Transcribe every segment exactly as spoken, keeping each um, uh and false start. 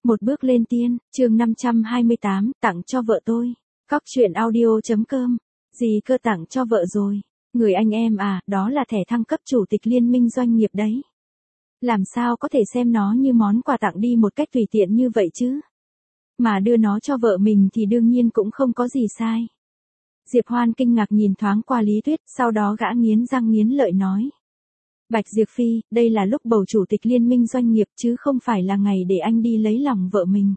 Một bước lên tiên, chương năm trăm hai mươi tám, tặng cho vợ tôi. Cóc truyện audio chấm com. Gì cơ tặng cho vợ rồi? Người anh em à, đó là thẻ thăng cấp chủ tịch liên minh doanh nghiệp đấy. Làm sao có thể xem nó như món quà tặng đi một cách tùy tiện như vậy chứ? Mà đưa nó cho vợ mình thì đương nhiên cũng không có gì sai. Diệp Hoan kinh ngạc nhìn thoáng qua Lý Tuyết, sau đó gã nghiến răng nghiến lợi nói. Bạch Diệp Phi, đây là lúc bầu chủ tịch liên minh doanh nghiệp chứ không phải là ngày để anh đi lấy lòng vợ mình.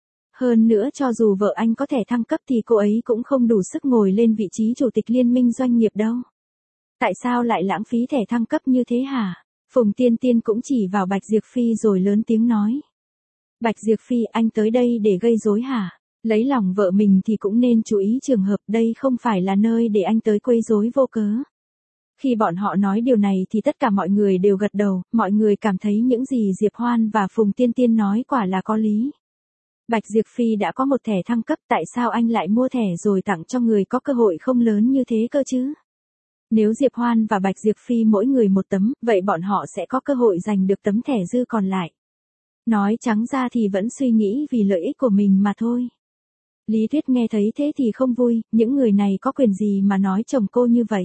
Hơn nữa cho dù vợ anh có thẻ thăng cấp thì cô ấy cũng không đủ sức ngồi lên vị trí chủ tịch liên minh doanh nghiệp đâu. Tại sao lại lãng phí thẻ thăng cấp như thế hả? Phùng Tiên Tiên cũng chỉ vào Bạch Diệp Phi rồi lớn tiếng nói. Bạch Diệp Phi, anh tới đây để gây rối hả? Lấy lòng vợ mình thì cũng nên chú ý trường hợp, đây không phải là nơi để anh tới quấy rối vô cớ. Khi bọn họ nói điều này thì tất cả mọi người đều gật đầu, mọi người cảm thấy những gì Diệp Hoan và Phùng Tiên Tiên nói quả là có lý. Bạch Diệp Phi đã có một thẻ thăng cấp, tại sao anh lại mua thẻ rồi tặng cho người có cơ hội không lớn như thế cơ chứ? Nếu Diệp Hoan và Bạch Diệp Phi mỗi người một tấm, vậy bọn họ sẽ có cơ hội giành được tấm thẻ dư còn lại. Nói trắng ra thì vẫn suy nghĩ vì lợi ích của mình mà thôi. Lý Tuyết nghe thấy thế thì không vui, những người này có quyền gì mà nói chồng cô như vậy.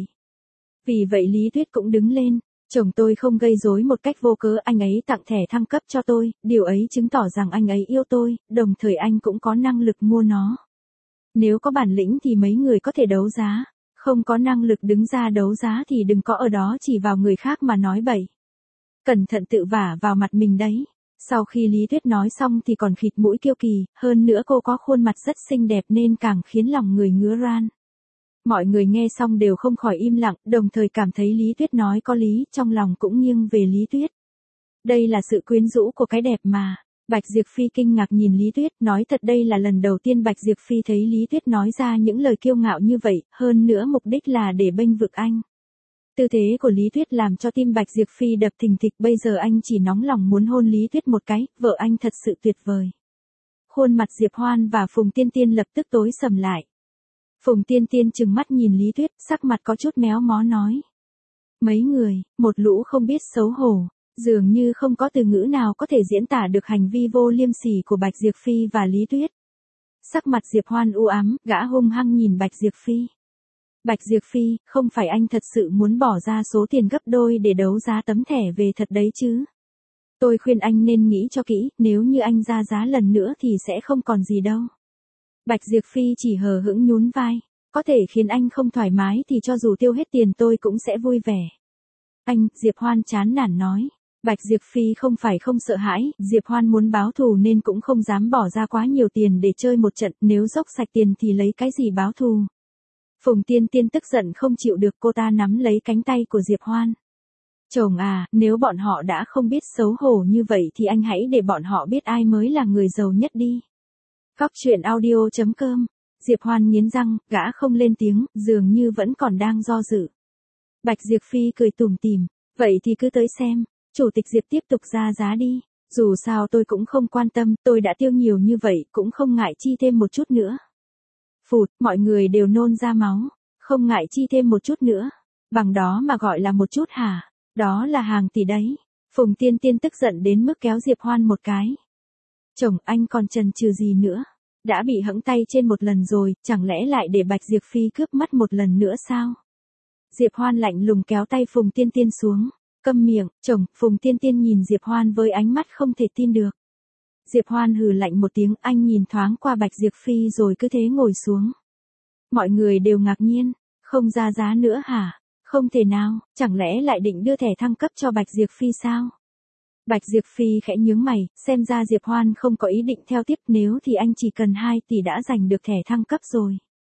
Vì vậy Lý Tuyết cũng đứng lên, chồng tôi không gây rối một cách vô cớ, anh ấy tặng thẻ thăng cấp cho tôi, điều ấy chứng tỏ rằng anh ấy yêu tôi, đồng thời anh cũng có năng lực mua nó. Nếu có bản lĩnh thì mấy người có thể đấu giá, không có năng lực đứng ra đấu giá thì đừng có ở đó chỉ vào người khác mà nói bậy. Cẩn thận tự vả vào mặt mình đấy. Sau khi Lý Tuyết nói xong thì còn khịt mũi kiêu kỳ, hơn nữa cô có khuôn mặt rất xinh đẹp nên càng khiến lòng người ngứa ran. Mọi người nghe xong đều không khỏi im lặng, đồng thời cảm thấy Lý Tuyết nói có lý, trong lòng cũng nghiêng về Lý Tuyết. Đây là sự quyến rũ của cái đẹp mà. Bạch Diệp Phi kinh ngạc nhìn Lý Tuyết, nói thật đây là lần đầu tiên Bạch Diệp Phi thấy Lý Tuyết nói ra những lời kiêu ngạo như vậy, hơn nữa mục đích là để bênh vực anh. Tư thế của Lý Tuyết làm cho tim Bạch Diệp Phi đập thình thịch, bây giờ anh chỉ nóng lòng muốn hôn Lý Tuyết một cái, vợ anh thật sự tuyệt vời. Khuôn mặt Diệp Hoan và Phùng Tiên Tiên lập tức tối sầm lại. Phùng Tiên Tiên trừng mắt nhìn Lý Tuyết, sắc mặt có chút méo mó nói. Mấy người, một lũ không biết xấu hổ, dường như không có từ ngữ nào có thể diễn tả được hành vi vô liêm sỉ của Bạch Diệp Phi và Lý Tuyết. Sắc mặt Diệp Hoan u ám, gã hung hăng nhìn Bạch Diệp Phi. Bạch Diệp Phi, không phải anh thật sự muốn bỏ ra số tiền gấp đôi để đấu giá tấm thẻ về thật đấy chứ? Tôi khuyên anh nên nghĩ cho kỹ, nếu như anh ra giá lần nữa thì sẽ không còn gì đâu. Bạch Diệp Phi chỉ hờ hững nhún vai, có thể khiến anh không thoải mái thì cho dù tiêu hết tiền tôi cũng sẽ vui vẻ. Anh, Diệp Hoan chán nản nói. Bạch Diệp Phi không phải không sợ hãi, Diệp Hoan muốn báo thù nên cũng không dám bỏ ra quá nhiều tiền để chơi một trận, nếu dốc sạch tiền thì lấy cái gì báo thù. Phùng Tiên Tiên tức giận không chịu được, cô ta nắm lấy cánh tay của Diệp Hoan. Chồng à, nếu bọn họ đã không biết xấu hổ như vậy thì anh hãy để bọn họ biết ai mới là người giàu nhất đi. Cóc truyện audio chấm com. Diệp Hoan nghiến răng, gã không lên tiếng, dường như vẫn còn đang do dự. Bạch Diệp Phi cười tủm tỉm, vậy thì cứ tới xem, chủ tịch Diệp tiếp tục ra giá đi, dù sao tôi cũng không quan tâm, tôi đã tiêu nhiều như vậy, cũng không ngại chi thêm một chút nữa. Phụt, mọi người đều nôn ra máu, không ngại chi thêm một chút nữa, bằng đó mà gọi là một chút hả, đó là hàng tỷ đấy. Phùng Tiên Tiên tức giận đến mức kéo Diệp Hoan một cái. Chồng, anh còn chần chừ gì nữa, đã bị hẫng tay trên một lần rồi, chẳng lẽ lại để Bạch Diệp Phi cướp mất một lần nữa sao? Diệp Hoan lạnh lùng kéo tay Phùng Tiên Tiên xuống, câm miệng, chồng. Phùng Tiên Tiên nhìn Diệp Hoan với ánh mắt không thể tin được. Diệp Hoan hừ lạnh một tiếng, anh nhìn thoáng qua Bạch Diệp Phi rồi cứ thế ngồi xuống. Mọi người đều ngạc nhiên, không ra giá nữa hả? Không thể nào, chẳng lẽ lại định đưa thẻ thăng cấp cho Bạch Diệp Phi sao? Bạch Diệp Phi khẽ nhướng mày, xem ra Diệp Hoan không có ý định theo tiếp, nếu thì anh chỉ cần hai tỷ đã giành được thẻ thăng cấp rồi.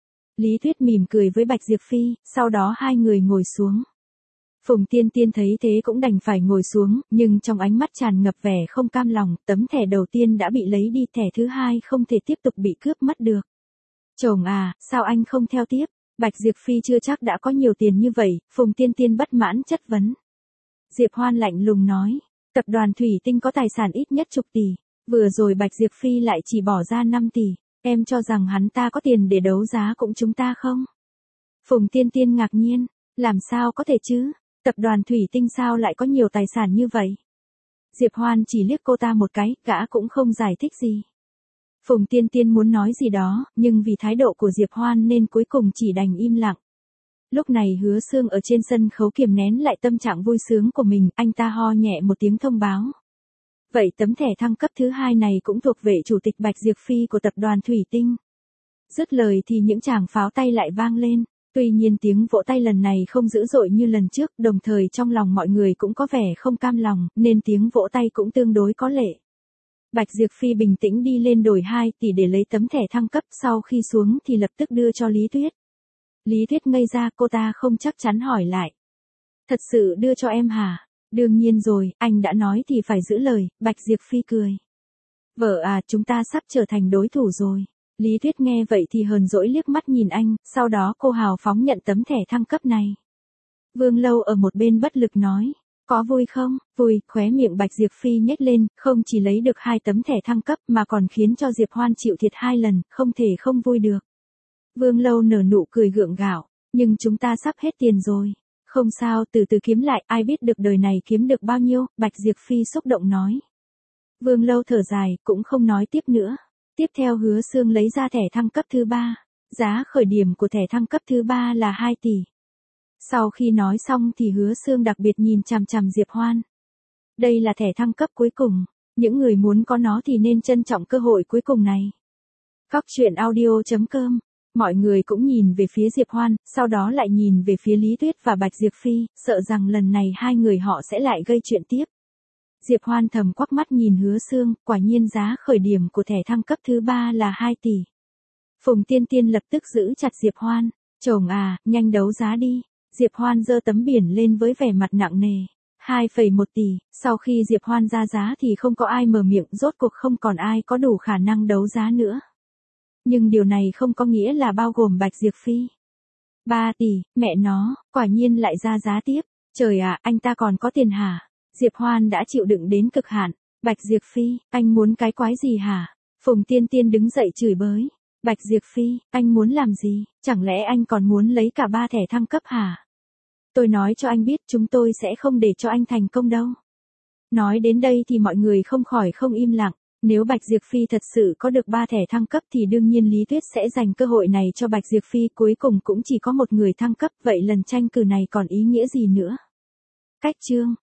Lý Tuyết mỉm cười với Bạch Diệp Phi, sau đó hai người ngồi xuống. Phùng Tiên Tiên thấy thế cũng đành phải ngồi xuống, nhưng trong ánh mắt tràn ngập vẻ không cam lòng, tấm thẻ đầu tiên đã bị lấy đi, thẻ thứ hai không thể tiếp tục bị cướp mất được. Chồng à, sao anh không theo tiếp? Bạch Diệp Phi chưa chắc đã có nhiều tiền như vậy, Phùng Tiên Tiên bất mãn chất vấn. Diệp Hoan lạnh lùng nói, tập đoàn Thủy Tinh có tài sản ít nhất chục tỷ, vừa rồi Bạch Diệp Phi lại chỉ bỏ ra năm tỷ, em cho rằng hắn ta có tiền để đấu giá cũng chúng ta không? Phùng Tiên Tiên ngạc nhiên, làm sao có thể chứ? Tập đoàn Thủy Tinh sao lại có nhiều tài sản như vậy? Diệp Hoan chỉ liếc cô ta một cái, gã cũng không giải thích gì. Phùng Tiên Tiên muốn nói gì đó, nhưng vì thái độ của Diệp Hoan nên cuối cùng chỉ đành im lặng. Lúc này Hứa Xương ở trên sân khấu kiềm nén lại tâm trạng vui sướng của mình, anh ta ho nhẹ một tiếng thông báo. Vậy tấm thẻ thăng cấp thứ hai này cũng thuộc về chủ tịch Bạch Diệp Phi của tập đoàn Thủy Tinh. Dứt lời thì những tràng pháo tay lại vang lên, tuy nhiên tiếng vỗ tay lần này không dữ dội như lần trước, đồng thời trong lòng mọi người cũng có vẻ không cam lòng, nên tiếng vỗ tay cũng tương đối có lệ. Bạch Diệp Phi bình tĩnh đi lên đồi hai tỷ để lấy tấm thẻ thăng cấp, sau khi xuống thì lập tức đưa cho Lý Tuyết. Lý Tuyết ngây ra, cô ta không chắc chắn hỏi lại. Thật sự đưa cho em hả? Đương nhiên rồi, anh đã nói thì phải giữ lời, Bạch Diệp Phi cười. Vợ à, chúng ta sắp trở thành đối thủ rồi. Lý Tuyết nghe vậy thì hờn dỗi liếc mắt nhìn anh, sau đó cô hào phóng nhận tấm thẻ thăng cấp này. Vương Lâu ở một bên bất lực nói. Có vui không? Vui, khóe miệng Bạch Diệp Phi nhếch lên, không chỉ lấy được hai tấm thẻ thăng cấp mà còn khiến cho Diệp Hoan chịu thiệt hai lần, không thể không vui được. Vương Lâu nở nụ cười gượng gạo, nhưng chúng ta sắp hết tiền rồi. Không sao, từ từ kiếm lại, ai biết được đời này kiếm được bao nhiêu, Bạch Diệp Phi xúc động nói. Vương Lâu thở dài, cũng không nói tiếp nữa. Tiếp theo Hứa Xương lấy ra thẻ thăng cấp thứ ba. Giá khởi điểm của thẻ thăng cấp thứ ba là hai tỷ. Sau khi nói xong thì Hứa Xương đặc biệt nhìn chằm chằm Diệp Hoan. Đây là thẻ thăng cấp cuối cùng. Những người muốn có nó thì nên trân trọng cơ hội cuối cùng này. Cóc truyện audio chấm com. Mọi người cũng nhìn về phía Diệp Hoan, sau đó lại nhìn về phía Lý Tuyết và Bạch Diệp Phi, sợ rằng lần này hai người họ sẽ lại gây chuyện tiếp. Diệp Hoan thầm quắc mắt nhìn Hứa Xương, quả nhiên giá khởi điểm của thẻ thăng cấp thứ ba là hai tỷ. Phùng Tiên Tiên lập tức giữ chặt Diệp Hoan. Chồng à, nhanh đấu giá đi. Diệp Hoan giơ tấm biển lên với vẻ mặt nặng nề. hai phẩy một tỷ, sau khi Diệp Hoan ra giá thì không có ai mở miệng, rốt cuộc không còn ai có đủ khả năng đấu giá nữa. Nhưng điều này không có nghĩa là bao gồm Bạch Diệp Phi. ba tỷ, mẹ nó, quả nhiên lại ra giá tiếp. Trời ạ, à, anh ta còn có tiền hả? Diệp Hoan đã chịu đựng đến cực hạn. Bạch Diệp Phi, anh muốn cái quái gì hả? Phùng Tiên Tiên đứng dậy chửi bới. Bạch Diệp Phi, anh muốn làm gì? Chẳng lẽ anh còn muốn lấy cả ba thẻ thăng cấp hả? Tôi nói cho anh biết, chúng tôi sẽ không để cho anh thành công đâu. Nói đến đây thì mọi người không khỏi không im lặng. Nếu Bạch Diệp Phi thật sự có được ba thẻ thăng cấp thì đương nhiên Lý Tuyết sẽ dành cơ hội này cho Bạch Diệp Phi, cuối cùng cũng chỉ có một người thăng cấp, vậy lần tranh cử này còn ý nghĩa gì nữa? Cách chương